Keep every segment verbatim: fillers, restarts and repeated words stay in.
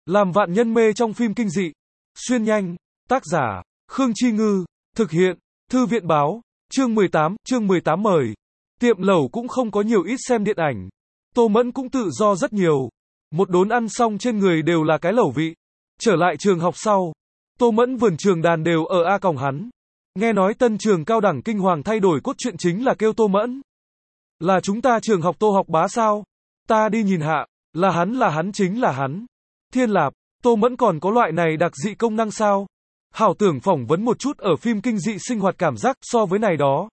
Làm vạn nhân mê trong phim kinh dị. Xuyên nhanh. Tác giả, Khương Chi Ngư. Thực hiện, Thư viện Báo. Chương mười tám, chương mười tám mời. Tiệm lẩu cũng không có nhiều ít xem điện ảnh. Tô Mẫn cũng tự do rất nhiều. Một đốn ăn xong trên người đều là cái lẩu vị. Trở lại trường học sau. Tô Mẫn vườn trường đàn đều ở A còng hắn. Nghe nói tân trường cao đẳng kinh hoàng thay đổi cốt truyện chính là kêu Tô Mẫn. Là chúng ta trường học Tô học bá sao? Ta đi nhìn hạ. Là hắn là hắn chính là hắn. Thiên Lạp, Tô Mẫn còn có loại này đặc dị công năng sao? Hảo tưởng phỏng vấn một chút ở phim kinh dị sinh hoạt cảm giác so với này đó.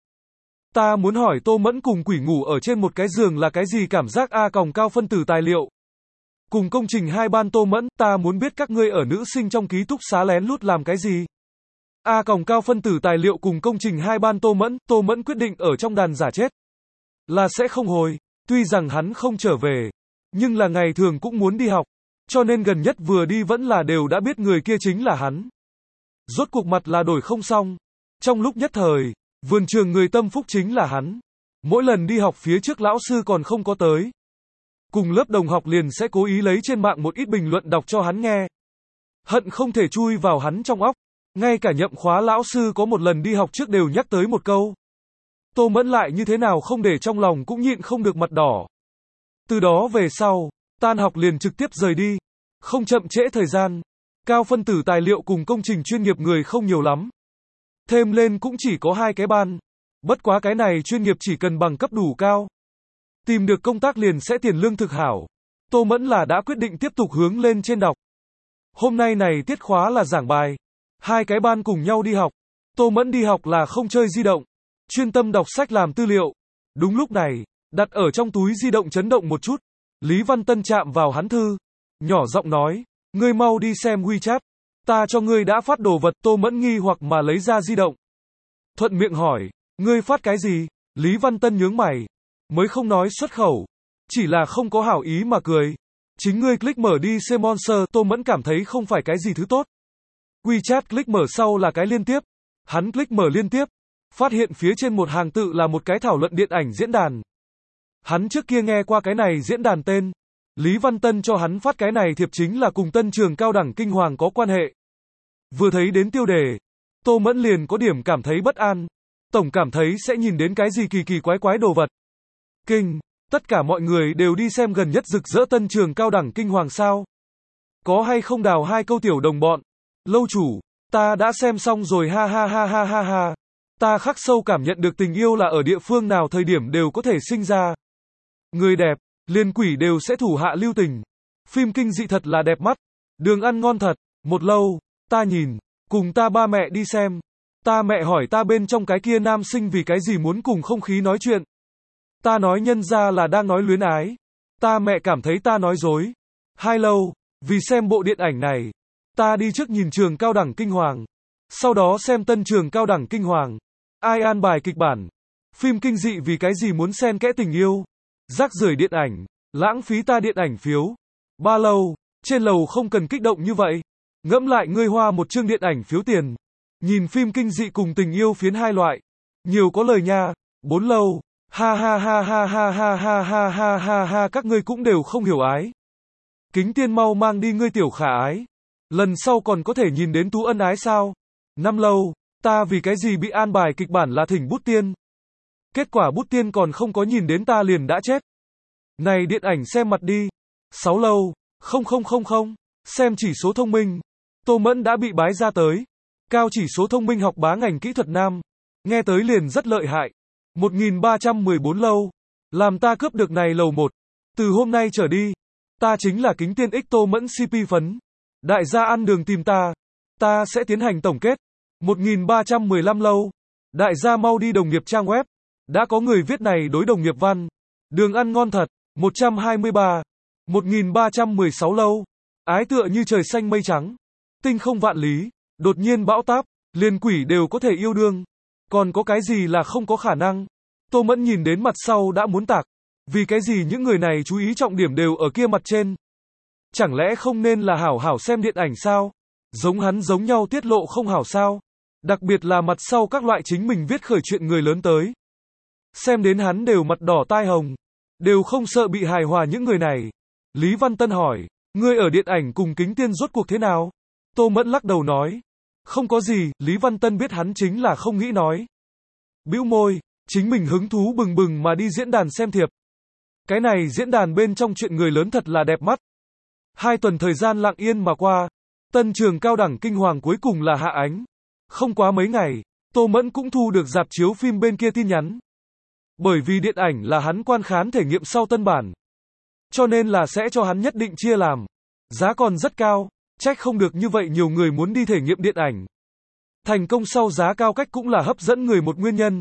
Ta muốn hỏi Tô Mẫn cùng quỷ ngủ ở trên một cái giường là cái gì cảm giác A còng cao phân tử tài liệu. Cùng công trình hai ban Tô Mẫn, ta muốn biết các ngươi ở nữ sinh trong ký túc xá lén lút làm cái gì. A còng cao phân tử tài liệu cùng công trình hai ban Tô Mẫn, Tô Mẫn quyết định ở trong đàn giả chết. Là sẽ không hồi, tuy rằng hắn không trở về, nhưng là ngày thường cũng muốn đi học, cho nên gần nhất vừa đi vẫn là đều đã biết người kia chính là hắn. Rốt cuộc mặt là đổi không xong. Trong lúc nhất thời, vườn trường người tâm phúc chính là hắn. Mỗi lần đi học phía trước lão sư còn không có tới. Cùng lớp đồng học liền sẽ cố ý lấy trên mạng một ít bình luận đọc cho hắn nghe. Hận không thể chui vào hắn trong óc. Ngay cả nhậm khóa lão sư có một lần đi học trước đều nhắc tới một câu. Tô Mẫn lại như thế nào không để trong lòng cũng nhịn không được mặt đỏ. Từ đó về sau, tan học liền trực tiếp rời đi. Không chậm trễ thời gian. Cao phân tử tài liệu cùng công trình chuyên nghiệp người không nhiều lắm. Thêm lên cũng chỉ có hai cái ban. Bất quá cái này chuyên nghiệp chỉ cần bằng cấp đủ cao. Tìm được công tác liền sẽ tiền lương thực hảo. Tô Mẫn là đã quyết định tiếp tục hướng lên trên đọc. Hôm nay này tiết khóa là giảng bài. Hai cái ban cùng nhau đi học. Tô Mẫn đi học là không chơi di động. Chuyên tâm đọc sách làm tư liệu. Đúng lúc này, đặt ở trong túi di động chấn động một chút. Lý Văn Tân chạm vào hắn thư. Nhỏ giọng nói, ngươi mau đi xem WeChat. Ta cho ngươi đã phát đồ vật. Tô Mẫn nghi hoặc mà lấy ra di động. Thuận miệng hỏi, ngươi phát cái gì? Lý Văn Tân nhướng mày. Mới không nói xuất khẩu. Chỉ là không có hảo ý mà cười. Chính ngươi click mở đi xem Monster. Tô Mẫn cảm thấy không phải cái gì thứ tốt. WeChat click mở sau là cái liên tiếp. Hắn click mở liên tiếp. Phát hiện phía trên một hàng tự là một cái thảo luận điện ảnh diễn đàn. Hắn trước kia nghe qua cái này diễn đàn tên. Lý Văn Tân cho hắn phát cái này thiệp chính là cùng tân trường cao đẳng kinh hoàng có quan hệ. Vừa thấy đến tiêu đề, Tô Mẫn liền có điểm cảm thấy bất an. Tổng cảm thấy sẽ nhìn đến cái gì kỳ kỳ quái quái đồ vật. Kinh, tất cả mọi người đều đi xem gần nhất rực rỡ tân trường cao đẳng kinh hoàng sao? Có hay không đào hai câu tiểu đồng bọn? Lâu chủ, ta đã xem xong rồi ha ha ha ha ha ha. Ta khắc sâu cảm nhận được tình yêu là ở địa phương nào thời điểm đều có thể sinh ra. Người đẹp, liền quỷ đều sẽ thủ hạ lưu tình. Phim kinh dị thật là đẹp mắt. Đường ăn ngon thật. Một lâu, ta nhìn, cùng ta ba mẹ đi xem. Ta mẹ hỏi ta bên trong cái kia nam sinh vì cái gì muốn cùng không khí nói chuyện. Ta nói nhân ra là đang nói luyến ái. Ta mẹ cảm thấy ta nói dối. Hai lâu, vì xem bộ điện ảnh này, ta đi trước nhìn trường cao đẳng kinh hoàng. Sau đó xem tân trường cao đẳng kinh hoàng. Ai an bài kịch bản. Phim kinh dị vì cái gì muốn xen kẽ tình yêu. Rác rưởi điện ảnh, lãng phí ta điện ảnh phiếu. Ba lâu, trên lầu không cần kích động như vậy. Ngẫm lại ngươi hoa một chương điện ảnh phiếu tiền. Nhìn phim kinh dị cùng tình yêu phiến hai loại. Nhiều có lời nha. Bốn lâu, ha ha ha ha ha ha ha ha ha ha ha các ngươi cũng đều không hiểu ái. Kính Tiên mau mang đi ngươi tiểu khả ái. Lần sau còn có thể nhìn đến Tú Ân ái sao? Năm lâu, ta vì cái gì bị an bài kịch bản là thỉnh Bút Tiên. Kết quả Bút Tiên còn không có nhìn đến ta liền đã chết. Này điện ảnh xem mặt đi. Sáu lâu, không không không không, xem chỉ số thông minh. Tô Mẫn đã bị bái ra tới. Cao chỉ số thông minh học bá ngành kỹ thuật nam. Nghe tới liền rất lợi hại. một nghìn ba trăm mười bốn lâu. Làm ta cướp được này lầu một. Từ hôm nay trở đi, ta chính là Kính Tiên X Tô Mẫn xê pê phấn. Đại gia ăn đường tìm ta. Ta sẽ tiến hành tổng kết. một nghìn ba trăm mười lăm lâu. Đại gia mau đi đồng nghiệp trang web. Đã có người viết này đối đồng nghiệp văn. Đường ăn ngon thật. một trăm hai mươi ba. một nghìn ba trăm mười sáu lâu. Ái tựa như trời xanh mây trắng. Tinh không vạn lý. Đột nhiên bão táp. Liền quỷ đều có thể yêu đương. Còn có cái gì là không có khả năng. Tô Mẫn nhìn đến mặt sau đã muốn tạc. Vì cái gì những người này chú ý trọng điểm đều ở kia mặt trên. Chẳng lẽ không nên là hảo hảo xem điện ảnh sao? Giống hắn giống nhau tiết lộ không hảo sao? Đặc biệt là mặt sau các loại chính mình viết khởi chuyện người lớn tới. Xem đến hắn đều mặt đỏ tai hồng. Đều không sợ bị hài hòa những người này. Lý Văn Tân hỏi, Ngươi ở điện ảnh cùng Kính Tiên rốt cuộc thế nào? Tô Mẫn lắc đầu nói. Không có gì, Lý Văn Tân biết hắn chính là không nghĩ nói. Bĩu môi, chính mình hứng thú bừng bừng mà đi diễn đàn xem thiệp. Cái này diễn đàn bên trong chuyện người lớn thật là đẹp mắt. Hai tuần thời gian lặng yên mà qua, tân trường cao đẳng kinh hoàng cuối cùng là hạ ánh. Không quá mấy ngày, Tô Mẫn cũng thu được rạp chiếu phim bên kia tin nhắn. Bởi vì điện ảnh là hắn quan khán thể nghiệm sau tân bản. Cho nên là sẽ cho hắn nhất định chia làm. Giá còn rất cao, trách không được như vậy nhiều người muốn đi thể nghiệm điện ảnh. Thành công sau giá cao cách cũng là hấp dẫn người một nguyên nhân.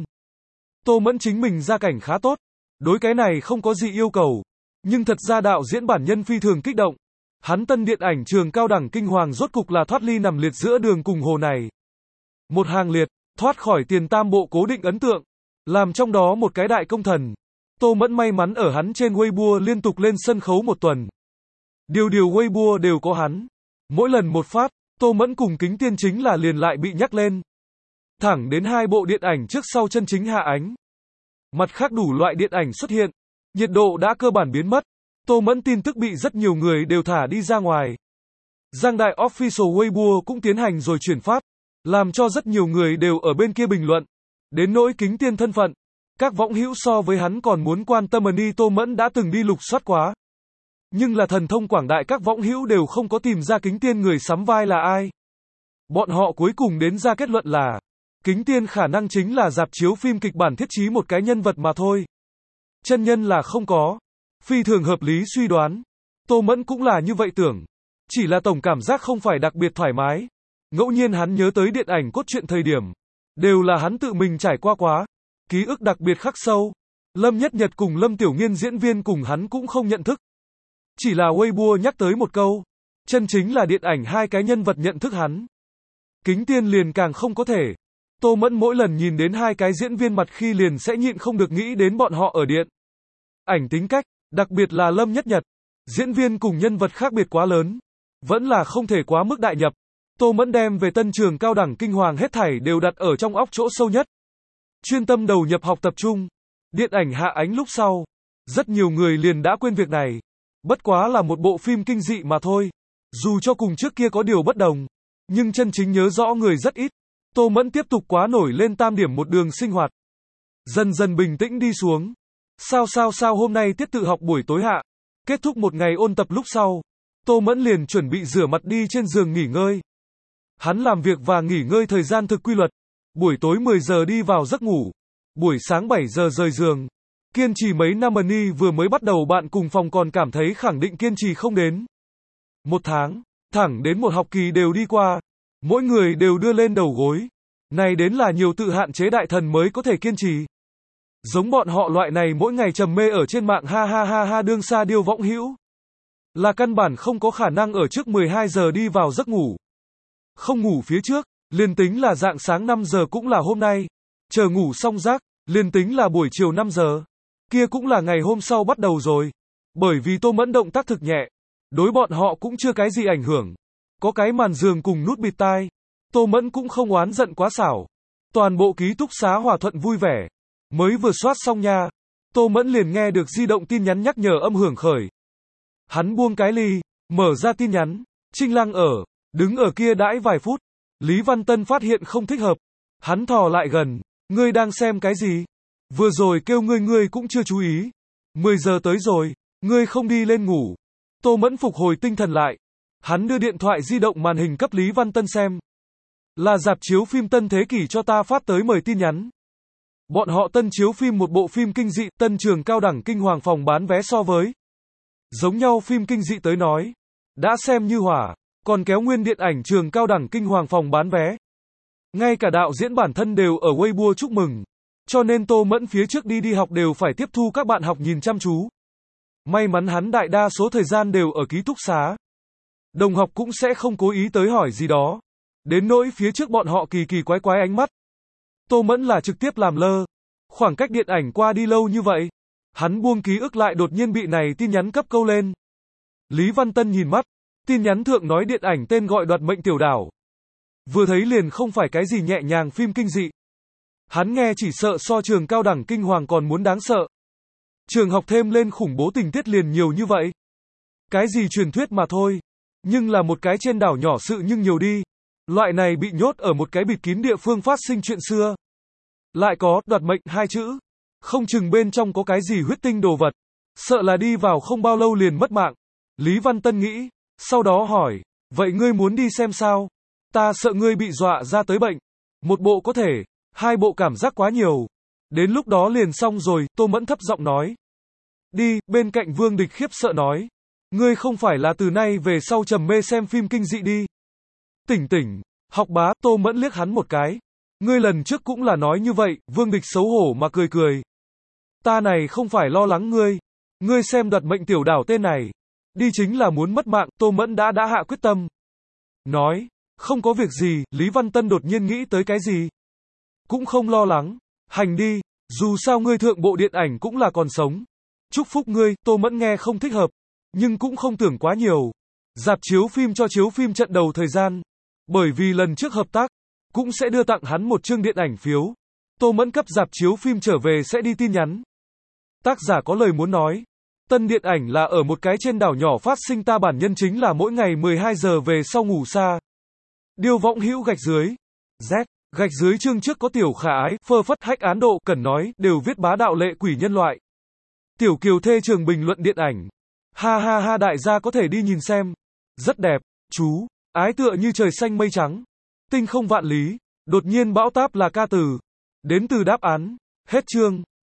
Tô Mẫn chính mình gia cảnh khá tốt. Đối cái này không có gì yêu cầu. Nhưng thật ra đạo diễn bản nhân phi thường kích động. Hắn tân điện ảnh trường cao đẳng kinh hoàng rốt cục là thoát ly nằm liệt giữa đường cùng hồ này. Một hàng liệt, thoát khỏi tiền tam bộ cố định ấn tượng. Làm trong đó một cái đại công thần. Tô Mẫn may mắn ở hắn trên Weibo liên tục lên sân khấu một tuần. Điều điều Weibo đều có hắn. Mỗi lần một phát, Tô Mẫn cùng Kính Tiên chính là liền lại bị nhắc lên. Thẳng đến hai bộ điện ảnh trước sau chân chính hạ ánh. Mặt khác đủ loại điện ảnh xuất hiện. Nhiệt độ đã cơ bản biến mất. Tô Mẫn tin tức bị rất nhiều người đều thả đi ra ngoài. Giang Đại Official Weibo cũng tiến hành rồi chuyển phát. Làm cho rất nhiều người đều ở bên kia bình luận. Đến nỗi Kính Tiên thân phận. Các võng hữu so với hắn còn muốn quan tâm đi Tô Mẫn đã từng đi lục soát quá. Nhưng là thần thông quảng đại các võng hữu đều không có tìm ra Kính Tiên người sắm vai là ai. Bọn họ cuối cùng đến ra kết luận là Kính Tiên khả năng chính là rạp chiếu phim kịch bản thiết trí một cái nhân vật mà thôi. Chân nhân là không có. Phi thường hợp lý suy đoán. Tô Mẫn cũng là như vậy tưởng. Chỉ là tổng cảm giác không phải đặc biệt thoải mái. Ngẫu nhiên hắn nhớ tới điện ảnh cốt truyện thời điểm. Đều là hắn tự mình trải qua quá. Ký ức đặc biệt khắc sâu. Lâm Nhất Nhật cùng Lâm Tiểu Nghiên diễn viên cùng hắn cũng không nhận thức. Chỉ là Weibo nhắc tới một câu. Chân chính là điện ảnh hai cái nhân vật nhận thức hắn. Kính Tiên liền càng không có thể. Tô Mẫn mỗi lần nhìn đến hai cái diễn viên mặt khi liền sẽ nhịn không được nghĩ đến bọn họ ở điện ảnh tính cách, đặc biệt là Lâm Nhất Nhật. Diễn viên cùng nhân vật khác biệt quá lớn. Vẫn là không thể quá mức đại nhập. Tô Mẫn đem về tân trường cao đẳng kinh hoàng hết thảy đều đặt ở trong óc chỗ sâu nhất. Chuyên tâm đầu nhập học tập trung. Điện ảnh hạ ánh lúc sau. Rất nhiều người liền đã quên việc này. Bất quá là một bộ phim kinh dị mà thôi. Dù cho cùng trước kia có điều bất đồng. Nhưng chân chính nhớ rõ người rất ít. Tô Mẫn tiếp tục quá nổi lên tam điểm một đường sinh hoạt. Dần dần bình tĩnh đi xuống. Sao sao sao hôm nay tiết tự học buổi tối hạ. Kết thúc một ngày ôn tập lúc sau. Tô Mẫn liền chuẩn bị rửa mặt đi trên giường nghỉ ngơi. Hắn làm việc và nghỉ ngơi thời gian thực quy luật. Buổi tối mười giờ đi vào giấc ngủ. Buổi sáng bảy giờ rời giường. Kiên trì mấy năm ni vừa mới bắt đầu bạn cùng phòng còn cảm thấy khẳng định kiên trì không đến. Một tháng, thẳng đến một học kỳ đều đi qua. Mỗi người đều đưa lên đầu gối. Này đến là nhiều tự hạn chế đại thần mới có thể kiên trì. Giống bọn họ loại này mỗi ngày trầm mê ở trên mạng ha ha ha ha đương xa điêu võng hữu. Là căn bản không có khả năng ở trước mười hai giờ đi vào giấc ngủ. Không ngủ phía trước, liền tính là dạng sáng năm giờ cũng là hôm nay. Chờ ngủ xong giấc, liền tính là buổi chiều năm giờ. Kia cũng là ngày hôm sau bắt đầu rồi. Bởi vì Tô Mẫn động tác thực nhẹ. Đối bọn họ cũng chưa cái gì ảnh hưởng. Có cái màn giường cùng nút bịt tai. Tô Mẫn cũng không oán giận quá xảo. Toàn bộ ký túc xá hòa thuận vui vẻ. Mới vừa soát xong nha. Tô Mẫn liền nghe được di động tin nhắn nhắc nhở âm hưởng khởi. Hắn buông cái ly, mở ra tin nhắn. Trinh Lăng ở, đứng ở kia đãi vài phút. Lý Văn Tân phát hiện không thích hợp. Hắn thò lại gần. Ngươi đang xem cái gì? Vừa rồi kêu ngươi ngươi cũng chưa chú ý. mười giờ tới rồi. Ngươi không đi lên ngủ. Tô Mẫn phục hồi tinh thần lại. Hắn đưa điện thoại di động màn hình cấp Lý Văn Tân xem. Là rạp chiếu phim Tân Thế Kỷ cho ta phát tới mời tin nhắn. Bọn họ tân chiếu phim một bộ phim kinh dị tân trường cao đẳng kinh hoàng phòng bán vé so với giống nhau phim kinh dị tới nói. Đã xem như hỏa, còn kéo nguyên điện ảnh trường cao đẳng kinh hoàng phòng bán vé. Ngay cả đạo diễn bản thân đều ở Weibo chúc mừng. Cho nên Tô Mẫn phía trước đi đi học đều phải tiếp thu các bạn học nhìn chăm chú. May mắn hắn đại đa số thời gian đều ở ký túc xá. Đồng học cũng sẽ không cố ý tới hỏi gì đó. Đến nỗi phía trước bọn họ kỳ kỳ quái quái ánh mắt. Tô Mẫn là trực tiếp làm lơ. Khoảng cách điện ảnh qua đi lâu như vậy. Hắn buông ký ức lại đột nhiên bị này tin nhắn cấp câu lên. Lý Văn Tân nhìn mắt. Tin nhắn thượng nói điện ảnh tên gọi Đoạt Mệnh Tiểu Đảo. Vừa thấy liền không phải cái gì nhẹ nhàng phim kinh dị. Hắn nghe chỉ sợ so trường cao đẳng kinh hoàng còn muốn đáng sợ. Trường học thêm lên khủng bố tình tiết liền nhiều như vậy. Cái gì truyền thuyết mà thôi. Nhưng là một cái trên đảo nhỏ sự nhưng nhiều đi. Loại này bị nhốt ở một cái bịt kín địa phương phát sinh chuyện xưa. Lại có, đoạt mệnh hai chữ. Không chừng bên trong có cái gì huyết tinh đồ vật. Sợ là đi vào không bao lâu liền mất mạng. Lý Văn Tân nghĩ. Sau đó hỏi. Vậy ngươi muốn đi xem sao? Ta sợ ngươi bị dọa ra tới bệnh. Một bộ có thể. Hai bộ cảm giác quá nhiều. Đến lúc đó liền xong rồi, Tô Mẫn thấp giọng nói. Đi, bên cạnh Vương Địch khiếp sợ nói. Ngươi không phải là từ nay về sau trầm mê xem phim kinh dị đi. Tỉnh tỉnh, học bá, Tô Mẫn liếc hắn một cái. Ngươi lần trước cũng là nói như vậy, Vương Địch xấu hổ mà cười cười. Ta này không phải lo lắng ngươi. Ngươi xem đoạt mệnh tiểu đảo tên này. Đi chính là muốn mất mạng, Tô Mẫn đã đã hạ quyết tâm. Nói, không có việc gì, Lý Văn Tân đột nhiên nghĩ tới cái gì. Cũng không lo lắng. Hành đi, dù sao ngươi thượng bộ điện ảnh cũng là còn sống. Chúc phúc ngươi, Tô Mẫn nghe không thích hợp. Nhưng cũng không tưởng quá nhiều. Rạp chiếu phim cho chiếu phim trận đầu thời gian. Bởi vì lần trước hợp tác, cũng sẽ đưa tặng hắn một chương điện ảnh phiếu. Tô Mẫn cấp rạp chiếu phim trở về sẽ đi tin nhắn. Tác giả có lời muốn nói. Tân điện ảnh là ở một cái trên đảo nhỏ phát sinh, ta bản nhân chính là mỗi ngày mười hai giờ về sau ngủ xa. Điêu Võng Hữu gạch dưới. Z. Gạch dưới chương trước có tiểu khả ái, phơ phất hách án độ, cần nói, đều viết bá đạo lệ quỷ nhân loại. Tiểu Kiều Thê Trường bình luận điện ảnh. Ha ha ha, đại gia có thể đi nhìn xem. Rất đẹp, chú. Ái tựa như trời xanh mây trắng. Tinh không vạn lý. Đột nhiên bão táp là ca từ. Đến từ đáp án. Hết chương.